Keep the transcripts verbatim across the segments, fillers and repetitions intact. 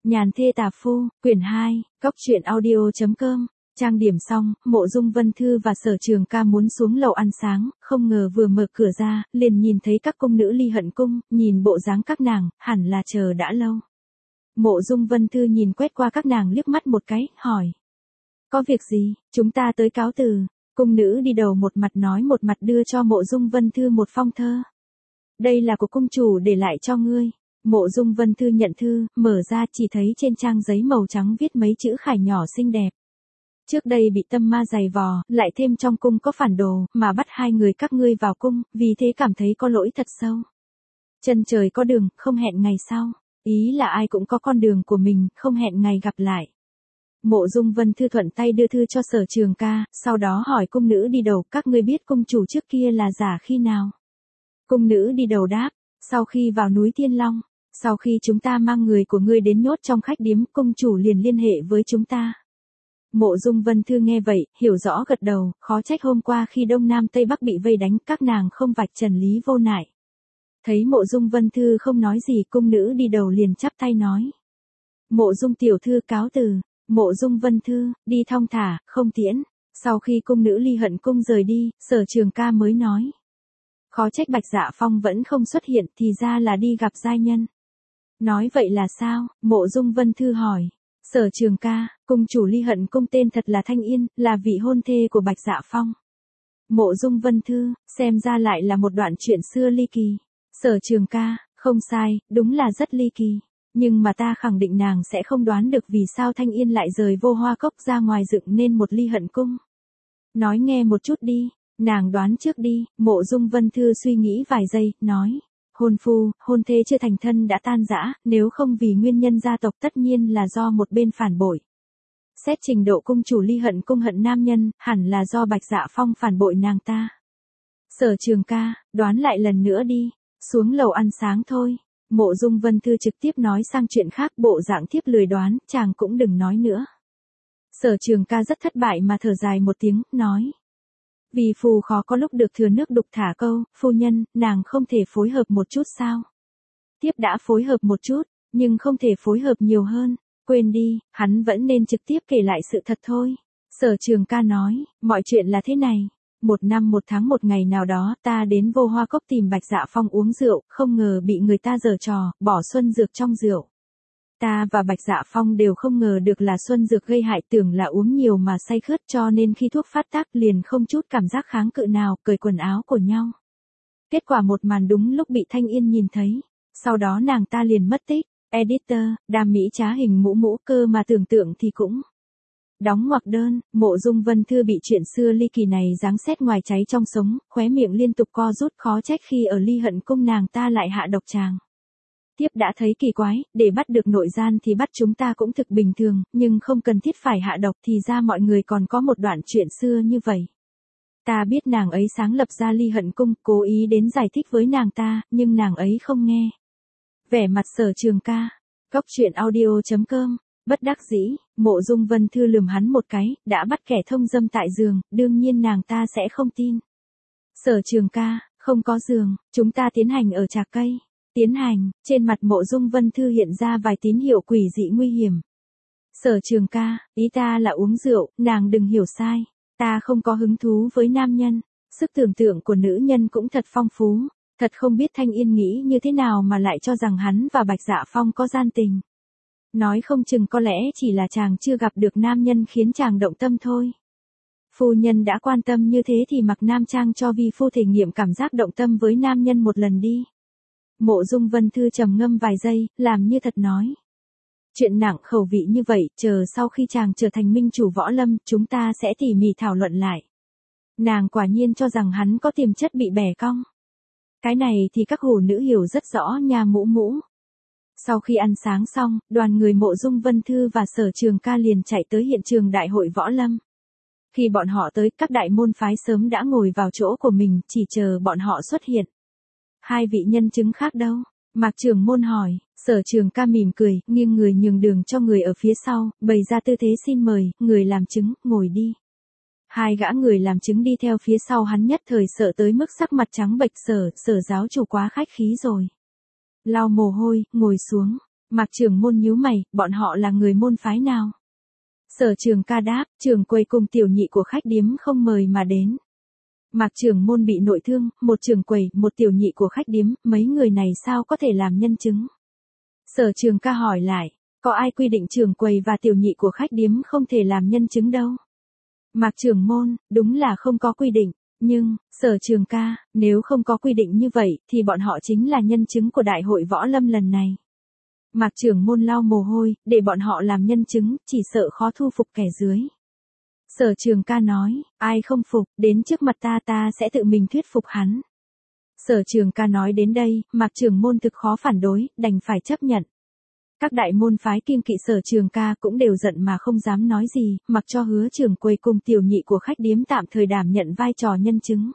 Nhàn thê tà phu, quyển hai, cóc truyện audio chấm com. Trang điểm xong, Mộ Dung Vân Thư và Sở Trường Ca muốn xuống lầu ăn sáng, không ngờ vừa mở cửa ra, liền nhìn thấy các cung nữ Ly Hận Cung, nhìn bộ dáng các nàng, hẳn là chờ đã lâu. Mộ Dung Vân Thư nhìn quét qua các nàng liếc mắt một cái, hỏi. Có việc gì, chúng ta tới cáo từ. Cung nữ đi đầu một mặt nói một mặt đưa cho Mộ Dung Vân Thư một phong thơ. Đây là của cung chủ để lại cho ngươi. Mộ Dung Vân Thư nhận thư, mở ra chỉ thấy trên trang giấy màu trắng viết mấy chữ khải nhỏ xinh đẹp. Trước đây bị tâm ma giày vò, lại thêm trong cung có phản đồ, mà bắt hai người các ngươi vào cung, vì thế cảm thấy có lỗi thật sâu. Chân trời có đường, không hẹn ngày sau. Ý là ai cũng có con đường của mình, không hẹn ngày gặp lại. Mộ Dung Vân Thư thuận tay đưa thư cho Sở Trường Ca, sau đó hỏi cung nữ đi đầu, các ngươi biết cung chủ trước kia là giả khi nào? Cung nữ đi đầu đáp, sau khi vào núi Thiên Long, sau khi chúng ta mang người của ngươi đến nhốt trong khách điếm, cung chủ liền liên hệ với chúng ta. Mộ Dung Vân Thư nghe vậy, hiểu rõ gật đầu, khó trách hôm qua khi Đông Nam Tây Bắc bị vây đánh, các nàng không vạch trần Lý Vô Nại. Thấy Mộ Dung Vân Thư không nói gì, cung nữ đi đầu liền chắp tay nói. Mộ Dung tiểu thư cáo từ. Mộ Dung Vân Thư, đi thong thả, không tiễn. Sau khi cung nữ Ly Hận Cung rời đi, Sở Trường Ca mới nói. Khó trách Bạch Dạ Phong vẫn không xuất hiện, thì ra là đi gặp giai nhân. Nói vậy là sao? Mộ Dung Vân Thư hỏi. Sở Trường Ca, cung chủ Ly Hận Cung tên thật là Thanh Yên, là vị hôn thê của Bạch Dạ Phong. Mộ Dung Vân Thư, xem ra lại là một đoạn chuyện xưa ly kỳ. Sở Trường Ca, không sai, đúng là rất ly kỳ. Nhưng mà ta khẳng định nàng sẽ không đoán được vì sao Thanh Yên lại rời Vô Hoa Cốc ra ngoài dựng nên một Ly Hận Cung. Nói nghe một chút đi, nàng đoán trước đi. Mộ Dung Vân Thư suy nghĩ vài giây, nói. Hôn phu, hôn thê chưa thành thân đã tan rã, nếu không vì nguyên nhân gia tộc tất nhiên là do một bên phản bội. Xét trình độ cung chủ Ly Hận Cung hận nam nhân, hẳn là do Bạch Dạ Phong phản bội nàng ta. Sở Trường Ca, đoán lại lần nữa đi, xuống lầu ăn sáng thôi. Mộ Dung Vân Thư trực tiếp nói sang chuyện khác, bộ dạng thiếp lười đoán, chàng cũng đừng nói nữa. Sở Trường Ca rất thất bại mà thở dài một tiếng, nói. Vì phù khó có lúc được thừa nước đục thả câu, phu nhân, nàng không thể phối hợp một chút sao? Tiếp đã phối hợp một chút, nhưng không thể phối hợp nhiều hơn. Quên đi, hắn vẫn nên trực tiếp kể lại sự thật thôi. Sở Trường Ca nói, mọi chuyện là thế này. Một năm một tháng một ngày nào đó, ta đến Vô Hoa Cốc tìm Bạch Dạ Phong uống rượu, không ngờ bị người ta giở trò, bỏ xuân dược trong rượu. Ta và Bạch Dạ Phong đều không ngờ được là xuân dược gây hại, tưởng là uống nhiều mà say khướt, cho nên khi thuốc phát tác liền không chút cảm giác kháng cự nào, cởi quần áo của nhau. Kết quả một màn đúng lúc bị Thanh Yên nhìn thấy, sau đó nàng ta liền mất tích. Editor, đam mỹ trá hình mũ mũ, cơ mà tưởng tượng thì cũng. Đóng ngoặc đơn. Mộ Dung Vân Thư bị chuyện xưa ly kỳ này giáng xét ngoài cháy trong sống, khóe miệng liên tục co rút, khó trách khi ở Ly Hận Cung nàng ta lại hạ độc chàng. Tiếp đã thấy kỳ quái, để bắt được nội gian thì bắt chúng ta cũng thực bình thường, nhưng không cần thiết phải hạ độc, thì ra mọi người còn có một đoạn chuyện xưa như vậy. Ta biết nàng ấy sáng lập ra Ly Hận Cung, cố ý đến giải thích với nàng ta, nhưng nàng ấy không nghe. Vẻ mặt Sở Trường Ca. Cóc truyện audio chấm com. Bất đắc dĩ, Mộ Dung Vân Thư lườm hắn một cái, đã bắt kẻ thông dâm tại giường, đương nhiên nàng ta sẽ không tin. Sở Trường Ca, không có giường, chúng ta tiến hành ở trà cây. Tiến hành, trên mặt Mộ Dung Vân Thư hiện ra vài tín hiệu quỷ dị nguy hiểm. Sở Trường Ca, ý ta là uống rượu, nàng đừng hiểu sai. Ta không có hứng thú với nam nhân, sức tưởng tượng của nữ nhân cũng thật phong phú. Thật không biết Thanh Yên nghĩ như thế nào mà lại cho rằng hắn và Bạch Dạ Phong có gian tình. Nói không chừng có lẽ chỉ là chàng chưa gặp được nam nhân khiến chàng động tâm thôi. Phu nhân đã quan tâm như thế thì mặc nam trang cho vi phu thể nghiệm cảm giác động tâm với nam nhân một lần đi. Mộ Dung Vân Thư trầm ngâm vài giây, làm như thật nói. Chuyện nặng khẩu vị như vậy, chờ sau khi chàng trở thành minh chủ võ lâm, chúng ta sẽ tỉ mỉ thảo luận lại. Nàng quả nhiên cho rằng hắn có tiềm chất bị bẻ cong. Cái này thì các hủ nữ hiểu rất rõ nha mũ mũ. Sau khi ăn sáng xong, đoàn người Mộ Dung Vân Thư và Sở Trường Ca liền chạy tới hiện trường đại hội võ lâm. Khi bọn họ tới, các đại môn phái sớm đã ngồi vào chỗ của mình, chỉ chờ bọn họ xuất hiện. Hai vị nhân chứng khác đâu? Mạc Trưởng môn hỏi. Sở Trường Ca mỉm cười, nghiêng người nhường đường cho người ở phía sau, bày ra tư thế xin mời, người làm chứng, ngồi đi. Hai gã người làm chứng đi theo phía sau hắn nhất thời sợ tới mức sắc mặt trắng bệch. Sở, sở giáo chủ quá khách khí rồi. Lau mồ hôi, ngồi xuống. Mạc Trường Môn nhíu mày, bọn họ là người môn phái nào? Sở Trường Ca đáp, Trường Quầy cùng tiểu nhị của khách điếm không mời mà đến. Mạc Trường Môn bị nội thương, một Trường Quầy, một tiểu nhị của khách điếm, mấy người này sao có thể làm nhân chứng? Sở Trường Ca hỏi lại, có ai quy định Trường Quầy và tiểu nhị của khách điếm không thể làm nhân chứng đâu? Mạc Trường Môn, đúng là không có quy định, nhưng, Sở Trường Ca, nếu không có quy định như vậy, thì bọn họ chính là nhân chứng của đại hội võ lâm lần này. Mạc Trường Môn lau mồ hôi, để bọn họ làm nhân chứng, chỉ sợ khó thu phục kẻ dưới. Sở Trường Ca nói, ai không phục, đến trước mặt ta ta sẽ tự mình thuyết phục hắn. Sở Trường Ca nói đến đây, Mạc Trường Môn thực khó phản đối, đành phải chấp nhận. Các đại môn phái kiêng kỵ Sở Trường Ca cũng đều giận mà không dám nói gì, mặc cho Hứa Trường Quầy cùng tiểu nhị của khách điếm tạm thời đảm nhận vai trò nhân chứng.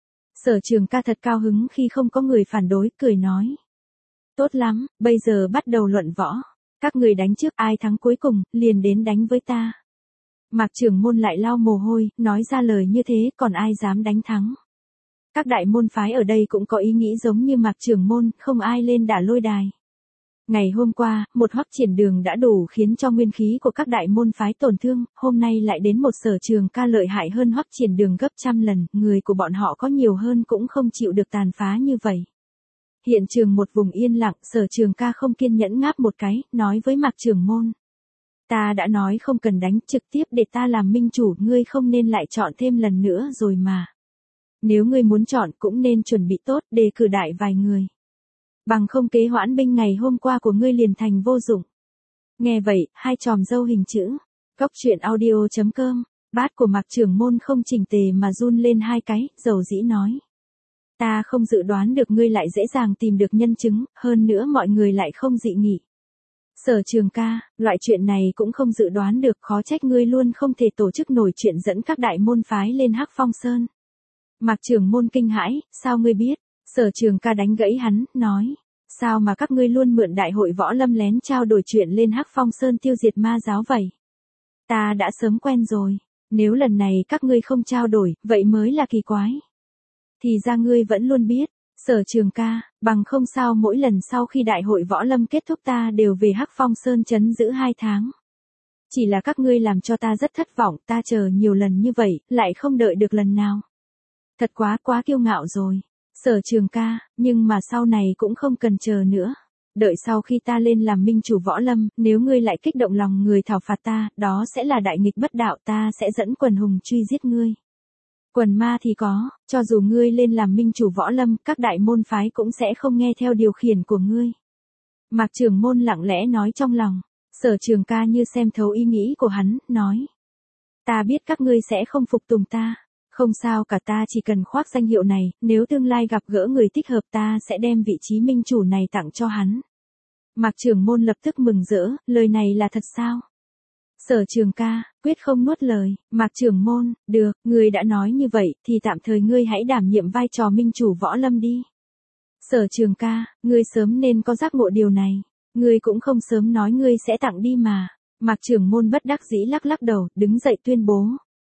Sở Trường Ca thật cao hứng khi không có người phản đối, cười nói. Tốt lắm, bây giờ bắt đầu luận võ. Các người đánh trước, ai thắng cuối cùng, liền đến đánh với ta. Mạc Trường Môn lại lau mồ hôi, nói ra lời như thế, còn ai dám đánh thắng. Các đại môn phái ở đây cũng có ý nghĩ giống như Mạc Trường Môn, không ai lên đả lôi đài. Ngày hôm qua, một Hoắc Triển Đường đã đủ khiến cho nguyên khí của các đại môn phái tổn thương, hôm nay lại đến một Sở Trường Ca lợi hại hơn Hoắc Triển Đường gấp trăm lần, người của bọn họ có nhiều hơn cũng không chịu được tàn phá như vậy. Hiện trường một vùng yên lặng, Sở Trường Ca không kiên nhẫn ngáp một cái, nói với Mạc Trường Môn. Ta đã nói không cần đánh, trực tiếp để ta làm minh chủ, ngươi không nên lại chọn thêm lần nữa rồi mà. Nếu ngươi muốn chọn cũng nên chuẩn bị tốt, đề cử đại vài người. Bằng không kế hoãn binh ngày hôm qua của ngươi liền thành vô dụng. Nghe vậy, hai chòm râu hình chữ. Cóc truyện audio chấm com, bát của Mạc Trường Môn không chỉnh tề mà run lên hai cái, dầu dĩ nói. Ta không dự đoán được ngươi lại dễ dàng tìm được nhân chứng, hơn nữa mọi người lại không dị nghị. Sở Trường Ca, loại chuyện này cũng không dự đoán được, khó trách ngươi luôn không thể tổ chức nổi chuyện dẫn các đại môn phái lên Hắc Phong Sơn. Mạc Trường Môn kinh hãi, sao ngươi biết? Sở Trường Ca đánh gãy hắn, nói. Sao mà các ngươi luôn mượn đại hội võ lâm lén trao đổi chuyện lên Hắc Phong Sơn tiêu diệt ma giáo vậy? Ta đã sớm quen rồi, nếu lần này các ngươi không trao đổi, vậy mới là kỳ quái. Thì ra ngươi vẫn luôn biết. Sở Trường Ca, bằng không sao mỗi lần sau khi đại hội võ lâm kết thúc ta đều về Hắc Phong Sơn trấn giữ hai tháng. Chỉ là các ngươi làm cho ta rất thất vọng, ta chờ nhiều lần như vậy, lại không đợi được lần nào. Thật quá quá kiêu ngạo rồi. Sở Trường Ca, nhưng mà sau này cũng không cần chờ nữa. Đợi sau khi ta lên làm minh chủ võ lâm, nếu ngươi lại kích động lòng người thảo phạt ta, đó sẽ là đại nghịch bất đạo, ta sẽ dẫn quần hùng truy giết ngươi. Quần ma thì có, cho dù ngươi lên làm minh chủ võ lâm, các đại môn phái cũng sẽ không nghe theo điều khiển của ngươi. Mạc Trường Môn lặng lẽ nói trong lòng. Sở Trường Ca như xem thấu ý nghĩ của hắn, nói. Ta biết các ngươi sẽ không phục tùng ta. Không sao cả, ta chỉ cần khoác danh hiệu này, nếu tương lai gặp gỡ người thích hợp ta sẽ đem vị trí minh chủ này tặng cho hắn. Mạc Trường Môn lập tức mừng rỡ, lời này là thật sao? Sở Trường Ca, quyết không nuốt lời. Mạc Trường Môn, được, ngươi đã nói như vậy, thì tạm thời ngươi hãy đảm nhiệm vai trò minh chủ võ lâm đi. Sở Trường Ca, ngươi sớm nên có giác ngộ điều này. Ngươi cũng không sớm nói ngươi sẽ tặng đi mà. Mạc Trường Môn bất đắc dĩ lắc lắc đầu, đứng dậy tuyên bố.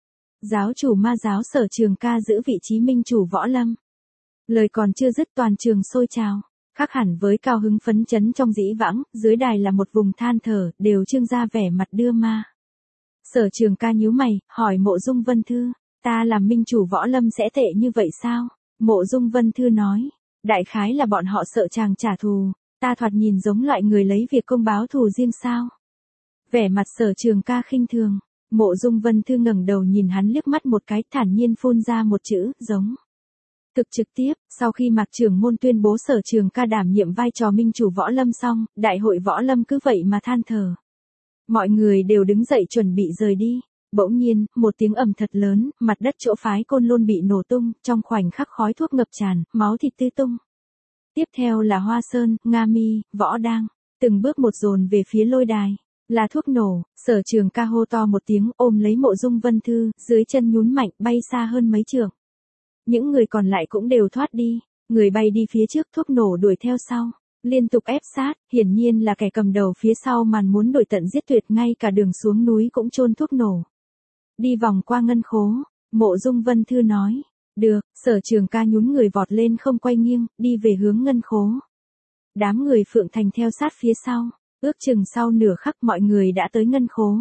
Giáo chủ ma giáo Sở Trường Ca giữ vị trí minh chủ võ lâm. Lời còn chưa dứt toàn trường sôi trào. Khác hẳn với cao hứng phấn chấn trong dĩ vãng, dưới đài là một vùng than thở, đều trương ra vẻ mặt đưa ma. Sở Trường Ca nhíu mày, hỏi Mộ Dung Vân Thư, ta làm minh chủ võ lâm sẽ tệ như vậy sao? Mộ Dung Vân Thư nói, đại khái là bọn họ sợ chàng trả thù, ta thoạt nhìn giống loại người lấy việc công báo thù riêng sao? Vẻ mặt Sở Trường Ca khinh thường, Mộ Dung Vân Thư ngẩng đầu nhìn hắn liếc mắt một cái, thản nhiên phun ra một chữ, giống. Thực trực tiếp, sau khi Mạc Trường Môn tuyên bố Sở Trường Ca đảm nhiệm vai trò minh chủ võ lâm xong, đại hội võ lâm cứ vậy mà than thở. Mọi người đều đứng dậy chuẩn bị rời đi. Bỗng nhiên, một tiếng ầm thật lớn, mặt đất chỗ phái Côn Lôn bị nổ tung, trong khoảnh khắc khói thuốc ngập tràn, máu thịt tứ tung. Tiếp theo là Hoa Sơn, Nga Mi, Võ Đang, từng bước một dồn về phía lôi đài. Là thuốc nổ. Sở Trường Ca hô to một tiếng, ôm lấy Mộ Dung Vân Thư, dưới chân nhún mạnh, bay xa hơn mấy trượng. Những người còn lại cũng đều thoát đi, người bay đi phía trước, thuốc nổ đuổi theo sau, liên tục ép sát, hiển nhiên là kẻ cầm đầu phía sau màn muốn đuổi tận giết tuyệt, ngay cả đường xuống núi cũng chôn thuốc nổ. Đi vòng qua ngân khố, Mộ Dung Vân Thư nói, được. Sở Trường Ca nhún người vọt lên không quay nghiêng, đi về hướng ngân khố. Đám người Phượng Thành theo sát phía sau, Ước chừng sau nửa khắc mọi người đã tới ngân khố.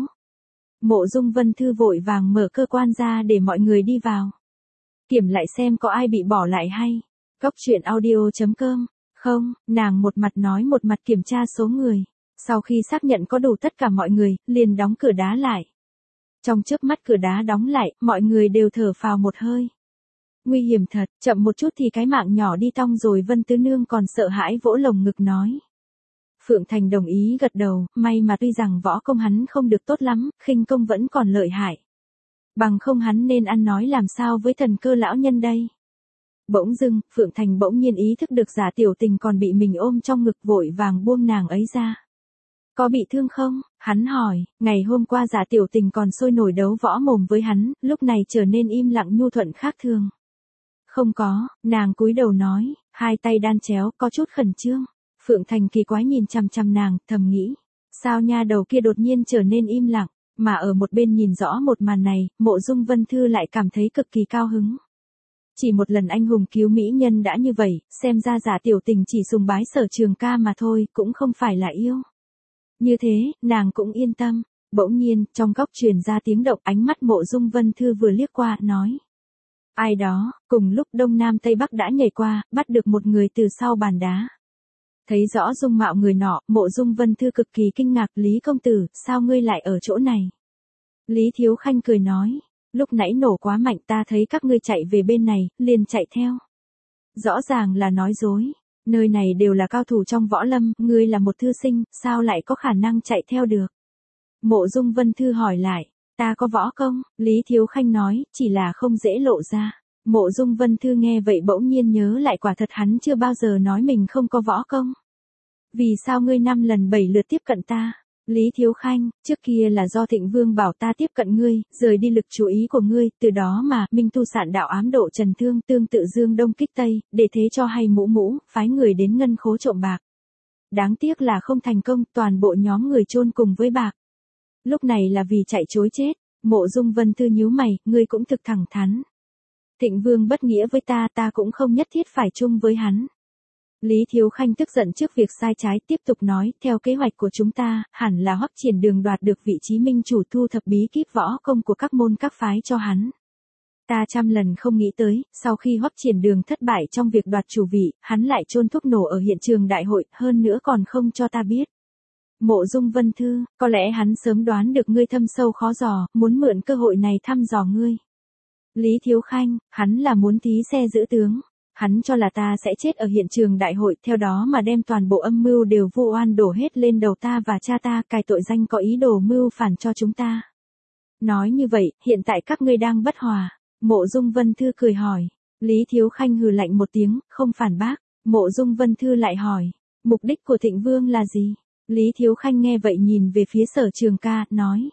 Mộ Dung Vân Thư vội vàng mở cơ quan ra để mọi người đi vào. Kiểm lại xem có ai bị bỏ lại hay. Cóc truyện audio chấm com. Không, nàng một mặt nói một mặt kiểm tra số người. Sau khi xác nhận có đủ tất cả mọi người, liền đóng cửa đá lại. Trong chớp mắt cửa đá đóng lại, mọi người đều thở phào một hơi. Nguy hiểm thật, chậm một chút thì cái mạng nhỏ đi tong rồi. Vân Tứ Nương còn sợ hãi vỗ lồng ngực nói. Phượng Thành đồng ý gật đầu, may mà tuy rằng võ công hắn không được tốt lắm, khinh công vẫn còn lợi hại. Bằng không hắn nên ăn nói làm sao với Thần Cơ lão nhân đây. Bỗng dưng, Phượng Thành bỗng nhiên ý thức được Giả Tiểu Tình còn bị mình ôm trong ngực, vội vàng buông nàng ấy ra. Có bị thương không? Hắn hỏi. Ngày hôm qua Giả Tiểu Tình còn sôi nổi đấu võ mồm với hắn, lúc này trở nên im lặng nhu thuận khác thường. Không có, nàng cúi đầu nói, hai tay đan chéo, có chút khẩn trương. Phượng Thành kỳ quái nhìn chằm chằm nàng, thầm nghĩ, sao nha đầu kia đột nhiên trở nên im lặng, mà ở một bên nhìn rõ một màn này, Mộ Dung Vân Thư lại cảm thấy cực kỳ cao hứng. Chỉ một lần anh hùng cứu mỹ nhân đã như vậy, xem ra Giả Tiểu Tình chỉ sùng bái Sở Trường Ca mà thôi, cũng không phải là yêu. Như thế, nàng cũng yên tâm. Bỗng nhiên, trong góc truyền ra tiếng động, ánh mắt Mộ Dung Vân Thư vừa liếc qua, nói. Ai đó, cùng lúc Đông Nam Tây Bắc đã nhảy qua, bắt được một người từ sau bàn đá. Thấy rõ dung mạo người nọ, Mộ Dung Vân Thư cực kỳ kinh ngạc. Lý công tử, sao ngươi lại ở chỗ này? Lý Thiếu Khanh cười nói, lúc nãy nổ quá mạnh, ta thấy các ngươi chạy về bên này, liền chạy theo. Rõ ràng là nói dối, nơi này đều là cao thủ trong võ lâm, ngươi là một thư sinh, sao lại có khả năng chạy theo được? Mộ Dung Vân Thư hỏi lại, ta có võ công, Lý Thiếu Khanh nói, chỉ là không dễ lộ ra. Mộ Dung Vân Thư nghe vậy bỗng nhiên nhớ lại, quả thật hắn chưa bao giờ nói mình không có võ công. Vì sao ngươi năm lần bảy lượt tiếp cận ta? Lý Thiếu Khanh, trước kia là do Thịnh Vương bảo ta tiếp cận ngươi, rời đi lực chú ý của ngươi, từ đó mà, Minh Tu Sạn đạo ám độ Trần Thương, tương tự Dương Đông kích Tây, để thế cho hay mũ mũ, phái người đến ngân khố trộm bạc. Đáng tiếc là không thành công, toàn bộ nhóm người chôn cùng với bạc. Lúc này là vì chạy trối chết. Mộ Dung Vân Thư nhíu mày, ngươi cũng thực thẳng thắn. Thịnh Vương bất nghĩa với ta, ta cũng không nhất thiết phải chung với hắn. Lý Thiếu Khanh tức giận trước việc sai trái, tiếp tục nói, theo kế hoạch của chúng ta, hẳn là Hoắc Triển Đường đoạt được vị trí minh chủ, thu thập bí kíp võ công của các môn các phái cho hắn. Ta trăm lần không nghĩ tới, sau khi Hoắc Triển Đường thất bại trong việc đoạt chủ vị, hắn lại chôn thuốc nổ ở hiện trường đại hội, hơn nữa còn không cho ta biết. Mộ Dung Vân Thư, có lẽ hắn sớm đoán được ngươi thâm sâu khó dò, muốn mượn cơ hội này thăm dò ngươi. Lý Thiếu Khanh, hắn là muốn thí xe giữ tướng. Hắn cho là ta sẽ chết ở hiện trường đại hội, theo đó mà đem toàn bộ âm mưu đều vu oan đổ hết lên đầu ta và cha ta, cài tội danh có ý đồ mưu phản cho chúng ta. Nói như vậy, hiện tại các ngươi đang bất hòa. Mộ Dung Vân Thư cười hỏi. Lý Thiếu Khanh hừ lạnh một tiếng, không phản bác. Mộ Dung Vân Thư lại hỏi, mục đích của Thịnh Vương là gì? Lý Thiếu Khanh nghe vậy nhìn về phía Sở Trường Ca, nói.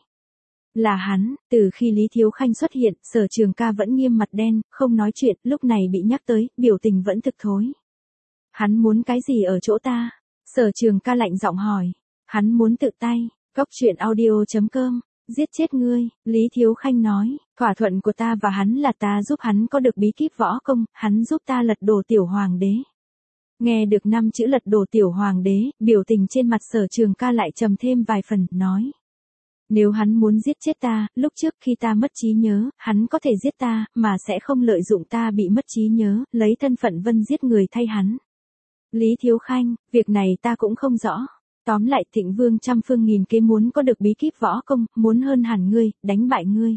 Là hắn, từ khi Lý Thiếu Khanh xuất hiện, Sở Trường Ca vẫn nghiêm mặt đen, không nói chuyện, lúc này bị nhắc tới, biểu tình vẫn thực thối. Hắn muốn cái gì ở chỗ ta? Sở Trường Ca lạnh giọng hỏi. Hắn muốn tự tay, cóc truyện audio chấm com, giết chết ngươi, Lý Thiếu Khanh nói, thỏa thuận của ta và hắn là ta giúp hắn có được bí kíp võ công, hắn giúp ta lật đổ tiểu hoàng đế. Nghe được năm chữ lật đổ tiểu hoàng đế, biểu tình trên mặt Sở Trường Ca lại trầm thêm vài phần, nói. Nếu hắn muốn giết chết ta, lúc trước khi ta mất trí nhớ, hắn có thể giết ta, mà sẽ không lợi dụng ta bị mất trí nhớ, lấy thân phận Vân giết người thay hắn. Lý Thiếu Khanh, việc này ta cũng không rõ. Tóm lại, Thịnh Vương trăm phương nghìn kế muốn có được bí kíp võ công, muốn hơn hẳn ngươi, đánh bại ngươi.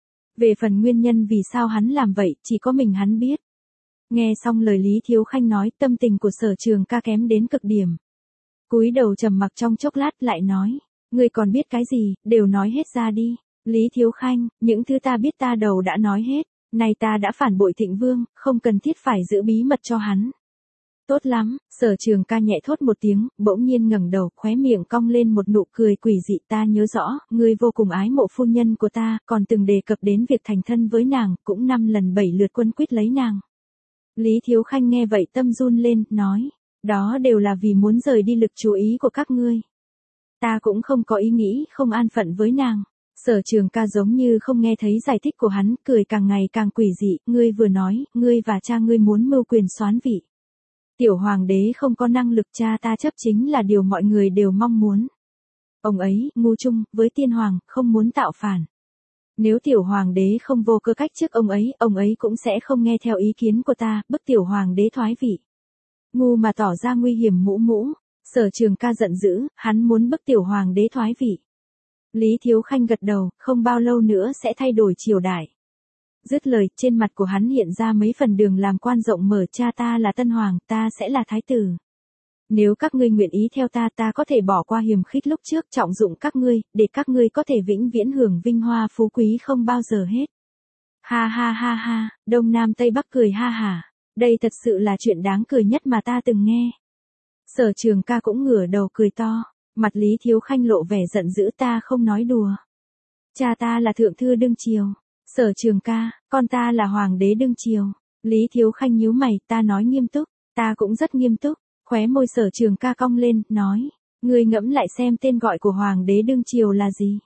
Về phần nguyên nhân vì sao hắn làm vậy, chỉ có mình hắn biết. Nghe xong lời Lý Thiếu Khanh nói, tâm tình của Sở Trường Ca kém đến cực điểm. Cúi đầu trầm mặc trong chốc lát lại nói. Ngươi còn biết cái gì, đều nói hết ra đi. Lý Thiếu Khanh, những thứ ta biết ta đầu đã nói hết. Này ta đã phản bội Thịnh Vương, không cần thiết phải giữ bí mật cho hắn. Tốt lắm, Sở Trường Ca nhẹ thốt một tiếng, bỗng nhiên ngẩng đầu, khóe miệng cong lên một nụ cười quỷ dị. Ta nhớ rõ, ngươi vô cùng ái mộ phu nhân của ta, còn từng đề cập đến việc thành thân với nàng, cũng năm lần bảy lượt quân quyết lấy nàng. Lý Thiếu Khanh nghe vậy tâm run lên, nói, đó đều là vì muốn rời đi lực chú ý của các ngươi. Ta cũng không có ý nghĩ không an phận với nàng. Sở Trường Ca giống như không nghe thấy giải thích của hắn, cười càng ngày càng quỷ dị, ngươi vừa nói, ngươi và cha ngươi muốn mưu quyền soán vị. Tiểu hoàng đế không có năng lực, cha ta chấp chính là điều mọi người đều mong muốn. Ông ấy, ngu chung, với tiên hoàng, không muốn tạo phản. Nếu tiểu hoàng đế không vô cơ cách trước ông ấy, ông ấy cũng sẽ không nghe theo ý kiến của ta, bức tiểu hoàng đế thoái vị. Ngu mà tỏ ra nguy hiểm mũ mũ. Sở Trường Ca giận dữ, hắn muốn bức tiểu hoàng đế thoái vị. Lý Thiếu Khanh gật đầu, không bao lâu nữa sẽ thay đổi triều đại. Dứt lời, trên mặt của hắn hiện ra mấy phần đường làm quan rộng mở, cha ta là tân hoàng, ta sẽ là thái tử. Nếu các ngươi nguyện ý theo ta, ta có thể bỏ qua hiềm khích lúc trước, trọng dụng các ngươi, để các ngươi có thể vĩnh viễn hưởng vinh hoa phú quý không bao giờ hết. Ha ha ha ha, Đông Nam Tây Bắc cười ha hả. Đây thật sự là chuyện đáng cười nhất mà ta từng nghe. Sở Trường Ca cũng ngửa đầu cười to, mặt Lý Thiếu Khanh lộ vẻ giận dữ, ta không nói đùa. Cha ta là thượng thư đương triều. Sở Trường Ca, con ta là hoàng đế đương triều. Lý Thiếu Khanh nhíu mày, ta nói nghiêm túc, ta cũng rất nghiêm túc. Khóe môi Sở Trường Ca cong lên, nói, ngươi ngẫm lại xem tên gọi của hoàng đế đương triều là gì?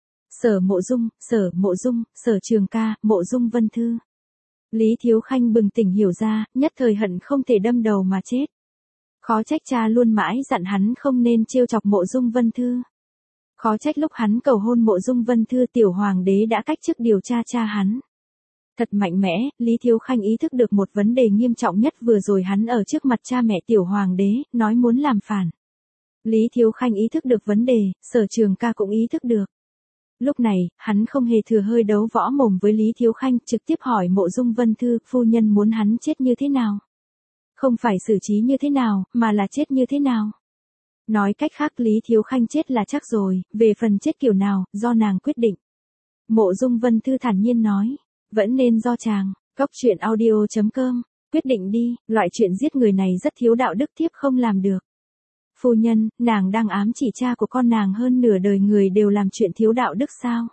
Sở Mộ Dung, Sở Mộ Dung, Sở Trường Ca, Mộ Dung Vân Thư. Lý Thiếu Khanh bừng tỉnh hiểu ra, nhất thời hận không thể đâm đầu mà chết. Khó trách cha luôn mãi dặn hắn không nên trêu chọc Mộ Dung Vân Thư. Khó trách lúc hắn cầu hôn Mộ Dung Vân Thư, tiểu hoàng đế đã cách chức điều tra cha hắn. Thật mạnh mẽ, Lý Thiếu Khanh ý thức được một vấn đề nghiêm trọng nhất, vừa rồi hắn ở trước mặt cha mẹ tiểu hoàng đế, nói muốn làm phản. Lý Thiếu Khanh ý thức được vấn đề, Sở Trường Ca cũng ý thức được. Lúc này, hắn không hề thừa hơi đấu võ mồm với Lý Thiếu Khanh, trực tiếp hỏi Mộ Dung Vân Thư, phu nhân muốn hắn chết như thế nào? Không phải xử trí như thế nào, mà là chết như thế nào? Nói cách khác, Lý Thiếu Khanh chết là chắc rồi, về phần chết kiểu nào, do nàng quyết định. Mộ Dung Vân Thư thản nhiên nói, vẫn nên do chàng. Góc truyện audio chấm com, quyết định đi, loại chuyện giết người này rất thiếu đạo đức, thiếp không làm được. Phu nhân, nàng đang ám chỉ cha của con nàng hơn nửa đời người đều làm chuyện thiếu đạo đức sao?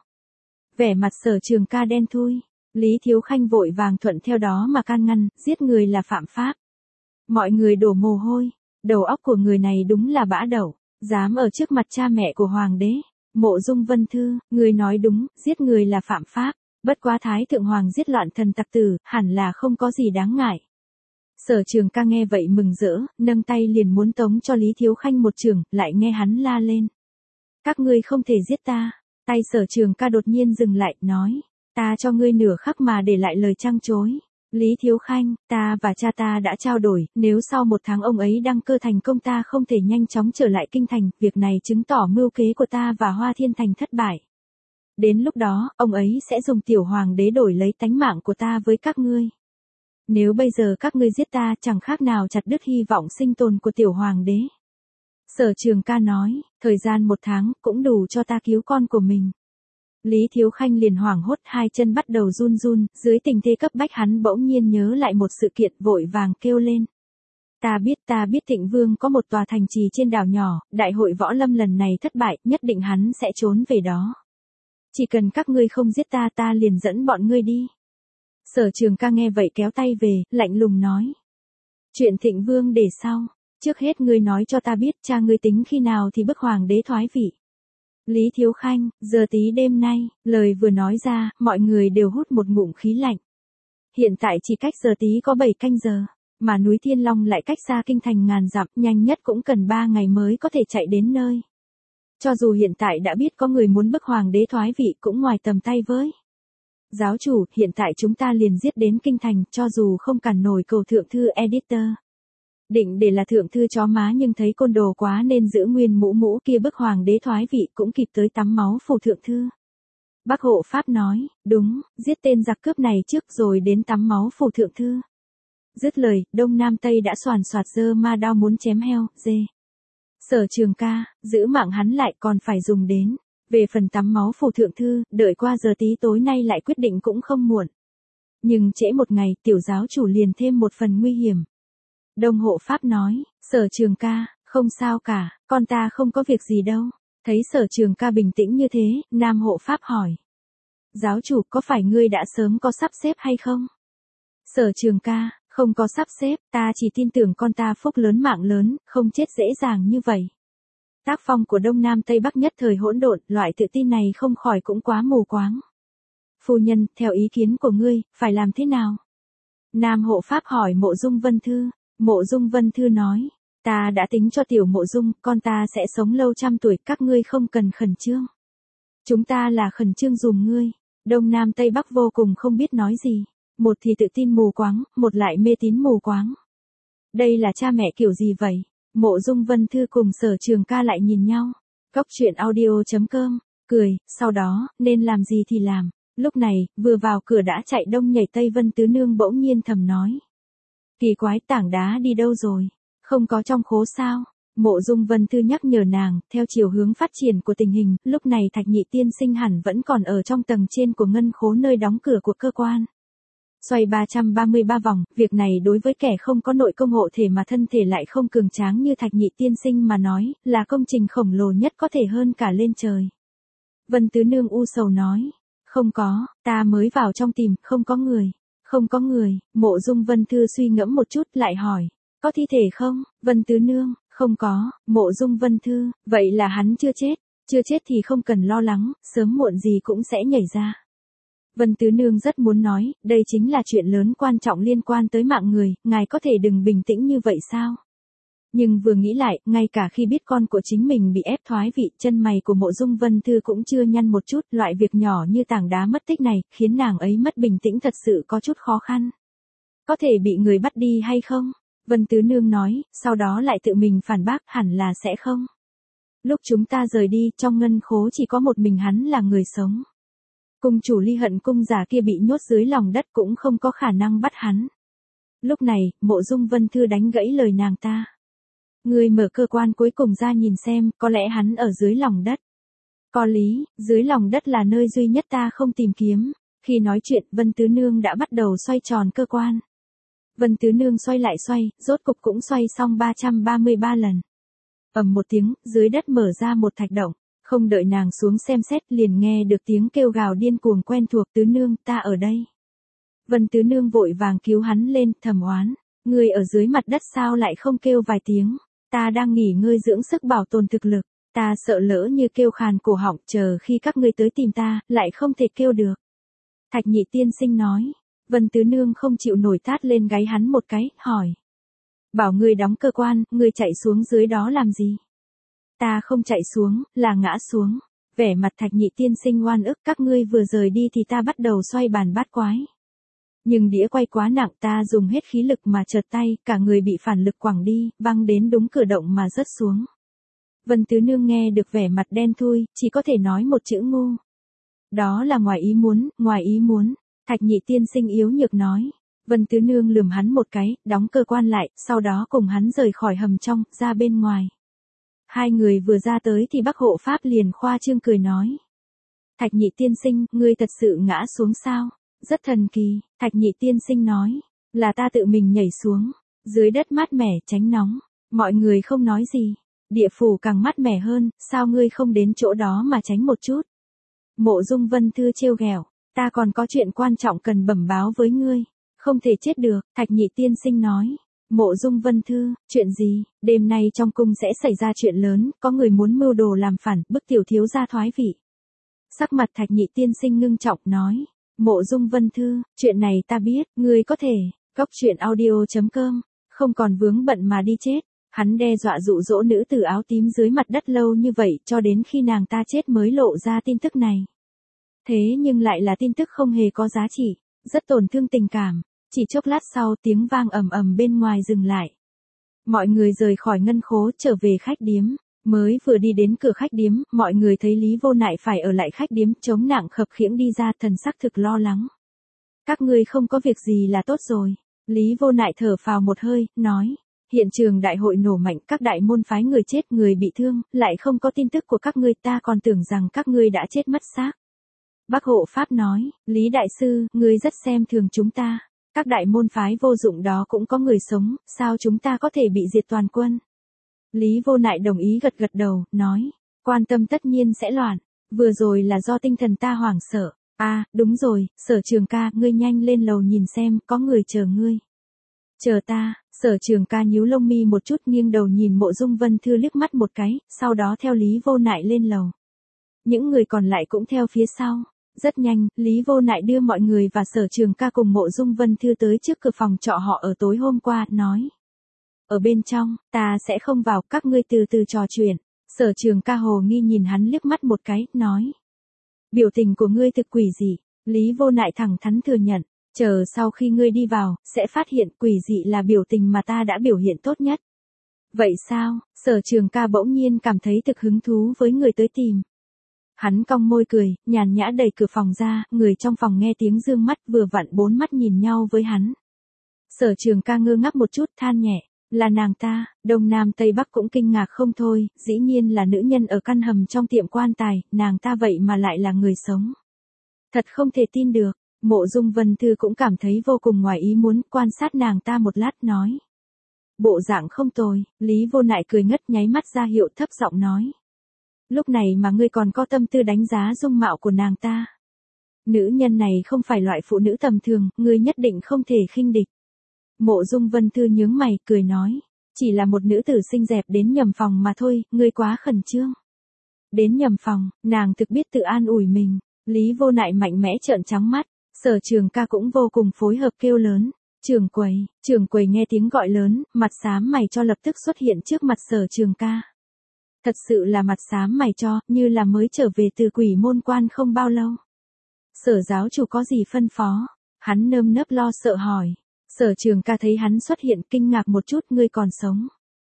Vẻ mặt Sở Trường Ca đen thui, Lý Thiếu Khanh vội vàng thuận theo đó mà can ngăn, giết người là phạm pháp. Mọi người đổ mồ hôi, đầu óc của người này đúng là bã đậu, dám ở trước mặt cha mẹ của hoàng đế. Mộ Dung Vân Thư, người nói đúng, giết người là phạm pháp, bất quá Thái Thượng Hoàng giết loạn thần tặc tử, hẳn là không có gì đáng ngại. Sở Trường Ca nghe vậy mừng rỡ, nâng tay liền muốn tống cho Lý Thiếu Khanh một chưởng, lại nghe hắn la lên. Các ngươi không thể giết ta. Tay Sở Trường Ca đột nhiên dừng lại, nói, ta cho ngươi nửa khắc mà để lại lời trăng chối. Lý Thiếu Khanh, ta và cha ta đã trao đổi, nếu sau một tháng ông ấy đăng cơ thành công ta không thể nhanh chóng trở lại kinh thành, việc này chứng tỏ mưu kế của ta và Hoa Thiên Thành thất bại. Đến lúc đó, ông ấy sẽ dùng tiểu hoàng đế đổi lấy tánh mạng của ta với các ngươi. Nếu bây giờ các ngươi giết ta, chẳng khác nào chặt đứt hy vọng sinh tồn của tiểu hoàng đế. Sở Trường Ca nói, thời gian một tháng cũng đủ cho ta cứu con của mình. Lý Thiếu Khanh liền hoảng hốt, hai chân bắt đầu run run, dưới tình thế cấp bách hắn bỗng nhiên nhớ lại một sự kiện, vội vàng kêu lên. Ta biết, ta biết Thịnh Vương có một tòa thành trì trên đảo nhỏ, đại hội võ lâm lần này thất bại, nhất định hắn sẽ trốn về đó. Chỉ cần các ngươi không giết ta, ta liền dẫn bọn ngươi đi. Sở Trường Ca nghe vậy kéo tay về, lạnh lùng nói. Chuyện Thịnh Vương để sau, trước hết ngươi nói cho ta biết cha ngươi tính khi nào thì bức hoàng đế thoái vị. Lý Thiếu Khanh, giờ tí đêm nay, lời vừa nói ra, mọi người đều hút một ngụm khí lạnh. Hiện tại chỉ cách giờ tí có bảy canh giờ, mà núi Thiên Long lại cách xa kinh thành ngàn dặm, nhanh nhất cũng cần ba ngày mới có thể chạy đến nơi. Cho dù hiện tại đã biết có người muốn bức hoàng đế thoái vị cũng ngoài tầm tay với. Giáo chủ, hiện tại chúng ta liền giết đến kinh thành, cho dù không cản nổi cầu thượng thư editor. Định để là thượng thư chó má nhưng thấy côn đồ quá nên giữ nguyên mũ mũ kia bức hoàng đế thoái vị cũng kịp tới tắm máu phủ thượng thư. Bác hộ pháp nói, đúng, giết tên giặc cướp này trước rồi đến tắm máu phủ thượng thư. Dứt lời, Đông Nam Tây đã soàn soạt giơ ma đao muốn chém heo, dê. Sở Trường Ca, giữ mạng hắn lại còn phải dùng đến. Về phần tắm máu phủ thượng thư, đợi qua giờ tí tối nay lại quyết định cũng không muộn. Nhưng trễ một ngày, tiểu giáo chủ liền thêm một phần nguy hiểm. Đông hộ pháp nói, Sở Trường Ca, không sao cả, con ta không có việc gì đâu. Thấy Sở Trường Ca bình tĩnh như thế, Nam hộ pháp hỏi. Giáo chủ, có phải ngươi đã sớm có sắp xếp hay không? Sở Trường Ca, không có sắp xếp, ta chỉ tin tưởng con ta phúc lớn mạng lớn, không chết dễ dàng như vậy. Tác phong của Đông Nam Tây Bắc nhất thời hỗn độn, loại tự tin này không khỏi cũng quá mù quáng. Phu nhân, theo ý kiến của ngươi, phải làm thế nào? Nam hộ pháp hỏi Mộ Dung Vân Thư. Mộ Dung Vân Thư nói, Ta đã tính cho Tiểu Mộ Dung, con ta sẽ sống lâu trăm tuổi, các ngươi không cần khẩn trương. Chúng ta là khẩn trương dùm ngươi. Đông Nam Tây Bắc vô cùng không biết nói gì. Một thì tự tin mù quáng, một lại mê tín mù quáng. Đây là cha mẹ kiểu gì vậy? Mộ Dung Vân Thư cùng Sở Trường Ca lại nhìn nhau. Góc truyện audio chấm com, cười, sau đó, nên làm gì thì làm. Lúc này, vừa vào cửa đã chạy đông nhảy tây Vân Tứ Nương bỗng nhiên thầm nói. Kỳ quái, tảng đá đi đâu rồi? Không có trong khố sao? Mộ Dung Vân Thư nhắc nhở nàng, theo chiều hướng phát triển của tình hình, lúc này Thạch Nhị Tiên Sinh hẳn vẫn còn ở trong tầng trên của ngân khố nơi đóng cửa của cơ quan. Xoay ba trăm ba mươi ba vòng, việc này đối với kẻ không có nội công hộ thể mà thân thể lại không cường tráng như Thạch Nhị Tiên Sinh mà nói, là công trình khổng lồ nhất có thể hơn cả lên trời. Vân Tứ Nương u sầu nói, không có, ta mới vào trong tìm, không có người, không có người. Mộ Dung Vân Thư suy ngẫm một chút lại hỏi, có thi thể không? Vân Tứ Nương, không có. Mộ Dung Vân Thư, vậy là hắn chưa chết, chưa chết thì không cần lo lắng, sớm muộn gì cũng sẽ nhảy ra. Vân Tứ Nương rất muốn nói, đây chính là chuyện lớn quan trọng liên quan tới mạng người, ngài có thể đừng bình tĩnh như vậy sao? Nhưng vừa nghĩ lại, ngay cả khi biết con của chính mình bị ép thoái vị, chân mày của Mộ Dung Vân Thư cũng chưa nhăn một chút, loại việc nhỏ như tảng đá mất tích này, khiến nàng ấy mất bình tĩnh thật sự có chút khó khăn. Có thể bị người bắt đi hay không? Vân Tứ Nương nói, sau đó lại tự mình phản bác, hẳn là sẽ không. Lúc chúng ta rời đi, trong ngân khố chỉ có một mình hắn là người sống. Cung chủ Ly Hận cung già kia bị nhốt dưới lòng đất cũng không có khả năng bắt hắn. Lúc này, Mộ Dung Vân Thư đánh gãy lời nàng ta. Người mở cơ quan cuối cùng ra nhìn xem, có lẽ hắn ở dưới lòng đất. Có lý, dưới lòng đất là nơi duy nhất ta không tìm kiếm. Khi nói chuyện, Vân Tứ Nương đã bắt đầu xoay tròn cơ quan. Vân Tứ Nương xoay lại xoay, rốt cục cũng xoay xong ba trăm ba mươi ba lần. Ầm một tiếng, dưới đất mở ra một thạch động. Không đợi nàng xuống xem xét, liền nghe được tiếng kêu gào điên cuồng quen thuộc, Tứ Nương, ta ở đây. Vân Tứ Nương vội vàng cứu hắn lên, thầm oán. Người ở dưới mặt đất sao lại không kêu vài tiếng? Ta đang nghỉ ngơi dưỡng sức bảo tồn thực lực. Ta sợ lỡ như kêu khàn cổ họng, chờ khi các ngươi tới tìm ta, lại không thể kêu được. Thạch Nhị Tiên Sinh nói. Vân Tứ Nương không chịu nổi tát lên gáy hắn một cái, hỏi. Bảo ngươi đóng cơ quan, ngươi chạy xuống dưới đó làm gì? Ta không chạy xuống, là ngã xuống. Vẻ mặt Thạch Nhị Tiên Sinh oan ức, các ngươi vừa rời đi thì ta bắt đầu xoay bàn bát quái. Nhưng đĩa quay quá nặng, ta dùng hết khí lực mà trượt tay, cả người bị phản lực quẳng đi, văng đến đúng cửa động mà rớt xuống. Vân Tứ Nương nghe được vẻ mặt đen thui, chỉ có thể nói một chữ ngu. Đó là ngoài ý muốn, ngoài ý muốn. Thạch Nhị Tiên Sinh yếu nhược nói. Vân Tứ Nương lườm hắn một cái, đóng cơ quan lại, sau đó cùng hắn rời khỏi hầm trong, ra bên ngoài. Hai người vừa ra tới thì Bắc Hộ Pháp liền khoa trương cười nói. Thạch Nhị Tiên Sinh, ngươi thật sự ngã xuống sao? Rất thần kỳ. Thạch Nhị Tiên Sinh nói. Là ta tự mình nhảy xuống. Dưới đất mát mẻ, tránh nóng. Mọi người không nói gì. Địa phủ càng mát mẻ hơn, sao ngươi không đến chỗ đó mà tránh một chút? Mộ Dung Vân Thư trêu ghẹo. Ta còn có chuyện quan trọng cần bẩm báo với ngươi. Không thể chết được, Thạch Nhị Tiên Sinh nói. Mộ Dung Vân Thư, chuyện gì? Đêm nay trong cung sẽ xảy ra chuyện lớn, có người muốn mưu đồ làm phản, bức tiểu thiếu gia thoái vị. Sắc mặt Thạch Nhị Tiên Sinh ngưng trọng nói. Mộ Dung Vân Thư, chuyện này ta biết, ngươi có thể. Góc truyện audio chấm com, không còn vướng bận mà đi chết. Hắn đe dọa dụ dỗ nữ tử áo tím dưới mặt đất lâu như vậy, cho đến khi nàng ta chết mới lộ ra tin tức này. Thế nhưng lại là tin tức không hề có giá trị, rất tổn thương tình cảm. Chỉ chốc lát sau, tiếng vang ầm ầm bên ngoài dừng lại. Mọi người rời khỏi ngân khố trở về khách điếm. Mới vừa đi đến cửa khách điếm, mọi người thấy Lý Vô Nại phải ở lại khách điếm, chống nặng khập khiễng đi ra, thần sắc thực lo lắng. Các ngươi không có việc gì là tốt rồi. Lý Vô Nại thở phào một hơi, nói. Hiện trường đại hội nổ mạnh, các đại môn phái người chết, người bị thương, lại không có tin tức của các ngươi, ta còn tưởng rằng các ngươi đã chết mất xác. Bắc Hộ Pháp nói, Lý Đại Sư, ngươi rất xem thường chúng ta. Các đại môn phái vô dụng đó cũng có người sống, sao chúng ta có thể bị diệt toàn quân? Lý Vô Nại đồng ý gật gật đầu, nói, quan tâm tất nhiên sẽ loạn, vừa rồi là do tinh thần ta hoảng sợ. À, đúng rồi, Sở Trường Ca, ngươi nhanh lên lầu nhìn xem, có người chờ ngươi. Chờ ta, Sở Trường Ca nhíu lông mi một chút, nghiêng đầu nhìn Mộ Dung Vân Thư liếc mắt một cái, sau đó theo Lý Vô Nại lên lầu. Những người còn lại cũng theo phía sau. Rất nhanh, Lý Vô Nại đưa mọi người và Sở Trường Ca cùng Mộ Dung Vân Thư tới trước cửa phòng trọ họ ở tối hôm qua, nói. ở bên trong, ta sẽ không vào, các ngươi từ từ trò chuyện. Sở Trường Ca hồ nghi nhìn hắn liếc mắt một cái, nói. Biểu tình của ngươi thực quỷ dị, Lý Vô Nại thẳng thắn thừa nhận, chờ sau khi ngươi đi vào, sẽ phát hiện quỷ dị là biểu tình mà ta đã biểu hiện tốt nhất. Vậy sao? Sở Trường Ca bỗng nhiên cảm thấy thực hứng thú với người tới tìm. Hắn cong môi cười, nhàn nhã đẩy cửa phòng ra, người trong phòng nghe tiếng dương mắt vừa vặn bốn mắt nhìn nhau với hắn. Sở Trường Ca ngơ ngác một chút, than nhẹ, là nàng ta. Đông Nam Tây Bắc cũng kinh ngạc không thôi, dĩ nhiên là nữ nhân ở căn hầm trong tiệm quan tài, nàng ta vậy mà lại là người sống. Thật không thể tin được. Mộ Dung Vân Thư cũng cảm thấy vô cùng ngoài ý muốn, quan sát nàng ta một lát nói. Bộ dạng không tồi. Lý Vô Nại cười ngất, nháy mắt ra hiệu, thấp giọng nói. Lúc này mà ngươi còn có tâm tư đánh giá dung mạo của nàng ta. Nữ nhân này không phải loại phụ nữ tầm thường, ngươi nhất định không thể khinh địch. Mộ Dung Vân Thư nhướng mày, cười nói. Chỉ là một nữ tử xinh đẹp đến nhầm phòng mà thôi, ngươi quá khẩn trương. Đến nhầm phòng, nàng thực biết tự an ủi mình. Lý Vô Nại mạnh mẽ trợn trắng mắt. Sở Trường Ca cũng vô cùng phối hợp kêu lớn. Trường quầy, Trường quầy nghe tiếng gọi lớn, mặt xám mày cho lập tức xuất hiện trước mặt Sở Trường Ca. Thật sự là mặt xám mày cho, như là mới trở về từ quỷ môn quan không bao lâu. Sở giáo chủ có gì phân phó? Hắn nơm nớp lo sợ hỏi. Sở Trường Ca thấy hắn xuất hiện, kinh ngạc một chút, ngươi còn sống.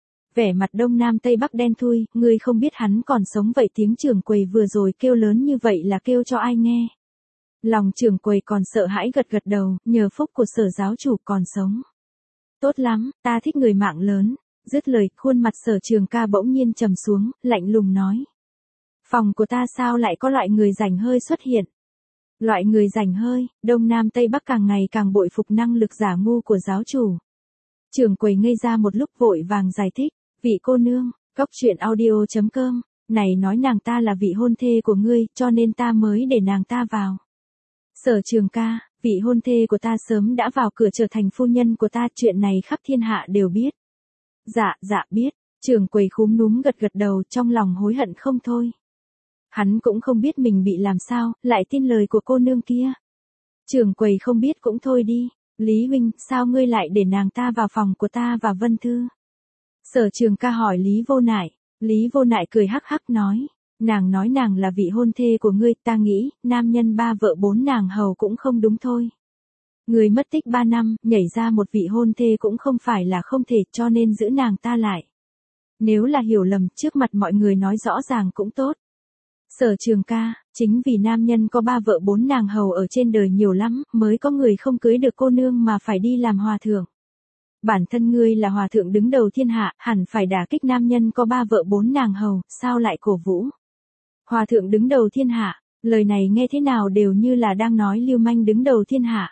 Vẻ mặt Đông Nam Tây Bắc đen thui, ngươi không biết hắn còn sống vậy. Tiếng trưởng quầy vừa rồi kêu lớn như vậy là kêu cho ai nghe? Lòng trưởng quầy còn sợ hãi gật gật đầu, nhờ phúc của Sở giáo chủ còn sống. Tốt lắm, ta thích người mạng lớn. Dứt lời, khuôn mặt Sở Trường Ca bỗng nhiên trầm xuống, lạnh lùng nói. Phòng của ta sao lại có loại người rảnh hơi xuất hiện? Loại người rảnh hơi, Đông Nam Tây Bắc càng ngày càng bội phục năng lực giả ngu của giáo chủ. Trưởng quầy ngây ra một lúc vội vàng giải thích, vị cô nương, cóc truyện audio chấm com, này nói nàng ta là vị hôn thê của ngươi, cho nên ta mới để nàng ta vào. Sở Trường Ca, vị hôn thê của ta sớm đã vào cửa trở thành phu nhân của ta, chuyện này khắp thiên hạ đều biết. Dạ, dạ biết, trưởng quầy khúm núm gật gật đầu, trong lòng hối hận không thôi. Hắn cũng không biết mình bị làm sao, lại tin lời của cô nương kia. Trưởng quầy không biết cũng thôi đi, Lý huynh, sao ngươi lại để nàng ta vào phòng của ta và Vân Thư? Sở Trường Ca hỏi Lý Vô Nại, Lý Vô Nại cười hắc hắc nói, nàng nói nàng là vị hôn thê của ngươi, ta nghĩ, nam nhân ba vợ bốn nàng hầu cũng không đúng thôi. Người mất tích ba năm, nhảy ra một vị hôn thê cũng không phải là không thể, cho nên giữ nàng ta lại. Nếu là hiểu lầm, trước mặt mọi người nói rõ ràng cũng tốt. Sở Trường Ca, chính vì nam nhân có ba vợ bốn nàng hầu ở trên đời nhiều lắm, mới có người không cưới được cô nương mà phải đi làm hòa thượng. Bản thân ngươi là hòa thượng đứng đầu thiên hạ, hẳn phải đả kích nam nhân có ba vợ bốn nàng hầu, sao lại cổ vũ? Hòa thượng đứng đầu thiên hạ, lời này nghe thế nào đều như là đang nói lưu manh đứng đầu thiên hạ.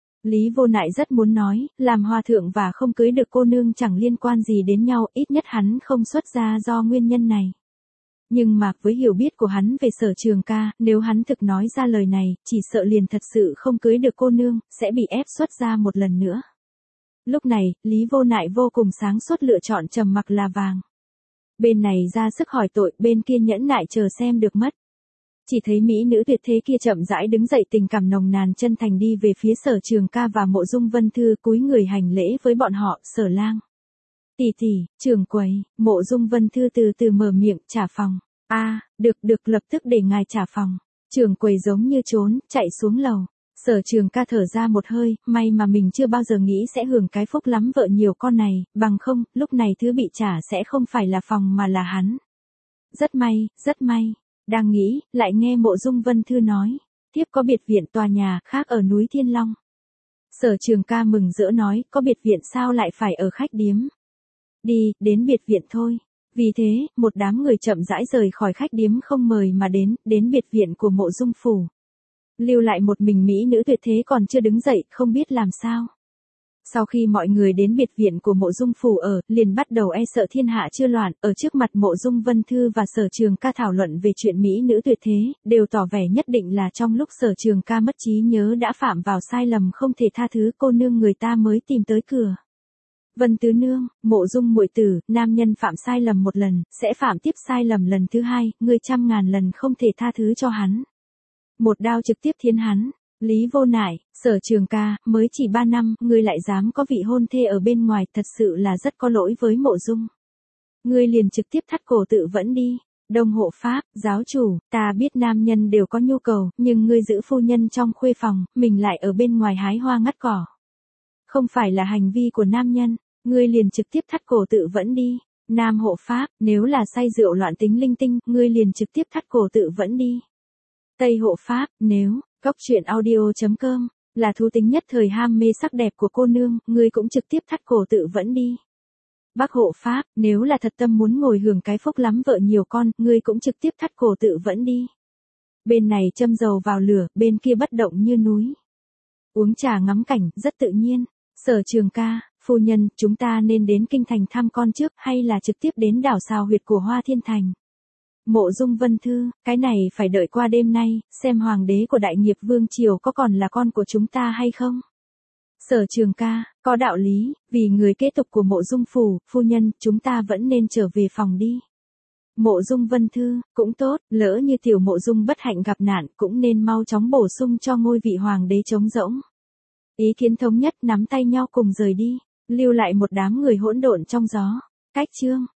Lý Vô Nại rất muốn nói, làm hòa thượng và không cưới được cô nương chẳng liên quan gì đến nhau, ít nhất hắn không xuất gia do nguyên nhân này. Nhưng mà, với hiểu biết của hắn về Sở Trường Ca, nếu hắn thực nói ra lời này, chỉ sợ liền thật sự không cưới được cô nương, sẽ bị ép xuất gia một lần nữa. Lúc này, Lý Vô Nại vô cùng sáng suốt lựa chọn trầm mặc là vàng. Bên này ra sức hỏi tội, bên kia nhẫn nại chờ xem được mất. Chỉ thấy mỹ nữ tuyệt thế kia chậm rãi đứng dậy, tình cảm nồng nàn chân thành đi về phía Sở Trường Ca và Mộ Dung Vân Thư, cúi người hành lễ với bọn họ. Sở lang, tỷ tỷ, trưởng quầy. Mộ Dung Vân Thư từ từ mở miệng, trả phòng. A, à, được được, lập tức để ngài trả phòng. Trưởng quầy giống như trốn, chạy xuống lầu. Sở Trường Ca thở ra một hơi, may mà mình chưa bao giờ nghĩ sẽ hưởng cái phúc lắm vợ nhiều con này, bằng không, lúc này thứ bị trả sẽ không phải là phòng mà là hắn. Rất may, rất may. Đang nghĩ, lại nghe Mộ Dung Vân Thư nói, tiếp có biệt viện tòa nhà khác ở núi Thiên Long. Sở Trường Ca mừng rỡ nói, có biệt viện sao lại phải ở khách điếm? Đi, đến biệt viện thôi. Vì thế, một đám người chậm rãi rời khỏi khách điếm không mời mà đến, đến biệt viện của Mộ Dung phủ. Lưu lại một mình mỹ nữ tuyệt thế còn chưa đứng dậy, không biết làm sao. Sau khi mọi người đến biệt viện của Mộ Dung phủ ở, liền bắt đầu e sợ thiên hạ chưa loạn, ở trước mặt Mộ Dung Vân Thư và Sở Trường Ca thảo luận về chuyện mỹ nữ tuyệt thế, đều tỏ vẻ nhất định là trong lúc Sở Trường Ca mất trí nhớ đã phạm vào sai lầm không thể tha thứ, cô nương người ta mới tìm tới cửa. Vân tứ nương, Mộ Dung muội tử, nam nhân phạm sai lầm một lần, sẽ phạm tiếp sai lầm lần thứ hai, ngươi trăm ngàn lần không thể tha thứ cho hắn. Một đao trực tiếp thiến hắn. Lý Vô Nại, Sở Trường ca, mới chỉ ba năm, ngươi lại dám có vị hôn thê ở bên ngoài, thật sự là rất có lỗi với Mộ Dung. Ngươi liền trực tiếp thắt cổ tự vẫn đi. Đông Hộ Pháp, giáo chủ, ta biết nam nhân đều có nhu cầu, nhưng ngươi giữ phu nhân trong khuê phòng, mình lại ở bên ngoài hái hoa ngắt cỏ. Không phải là hành vi của nam nhân, ngươi liền trực tiếp thắt cổ tự vẫn đi. Nam Hộ Pháp, nếu là say rượu loạn tính linh tinh, ngươi liền trực tiếp thắt cổ tự vẫn đi. Tây Hộ Pháp, nếu, Cốc truyện audio chấm com, là thú tính nhất thời ham mê sắc đẹp của cô nương, ngươi cũng trực tiếp thắt cổ tự vẫn đi. Bắc Hộ Pháp, nếu là thật tâm muốn ngồi hưởng cái phúc lắm vợ nhiều con, ngươi cũng trực tiếp thắt cổ tự vẫn đi. Bên này châm dầu vào lửa, bên kia bất động như núi. Uống trà ngắm cảnh, rất tự nhiên. Sở Trường ca, phu nhân, chúng ta nên đến kinh thành thăm con trước hay là trực tiếp đến đảo Sào Huyệt của Hoa Thiên Thành? Mộ Dung Vân Thư, cái này phải đợi qua đêm nay, xem hoàng đế của Đại Nghiệp Vương Triều có còn là con của chúng ta hay không? Sở Trường ca, có đạo lý, vì người kế tục của Mộ Dung phủ, phu nhân, chúng ta vẫn nên trở về phòng đi. Mộ Dung Vân Thư, cũng tốt, lỡ như tiểu Mộ Dung bất hạnh gặp nạn, cũng nên mau chóng bổ sung cho ngôi vị hoàng đế trống rỗng. Ý kiến thống nhất, nắm tay nhau cùng rời đi, lưu lại một đám người hỗn độn trong gió. Cách chương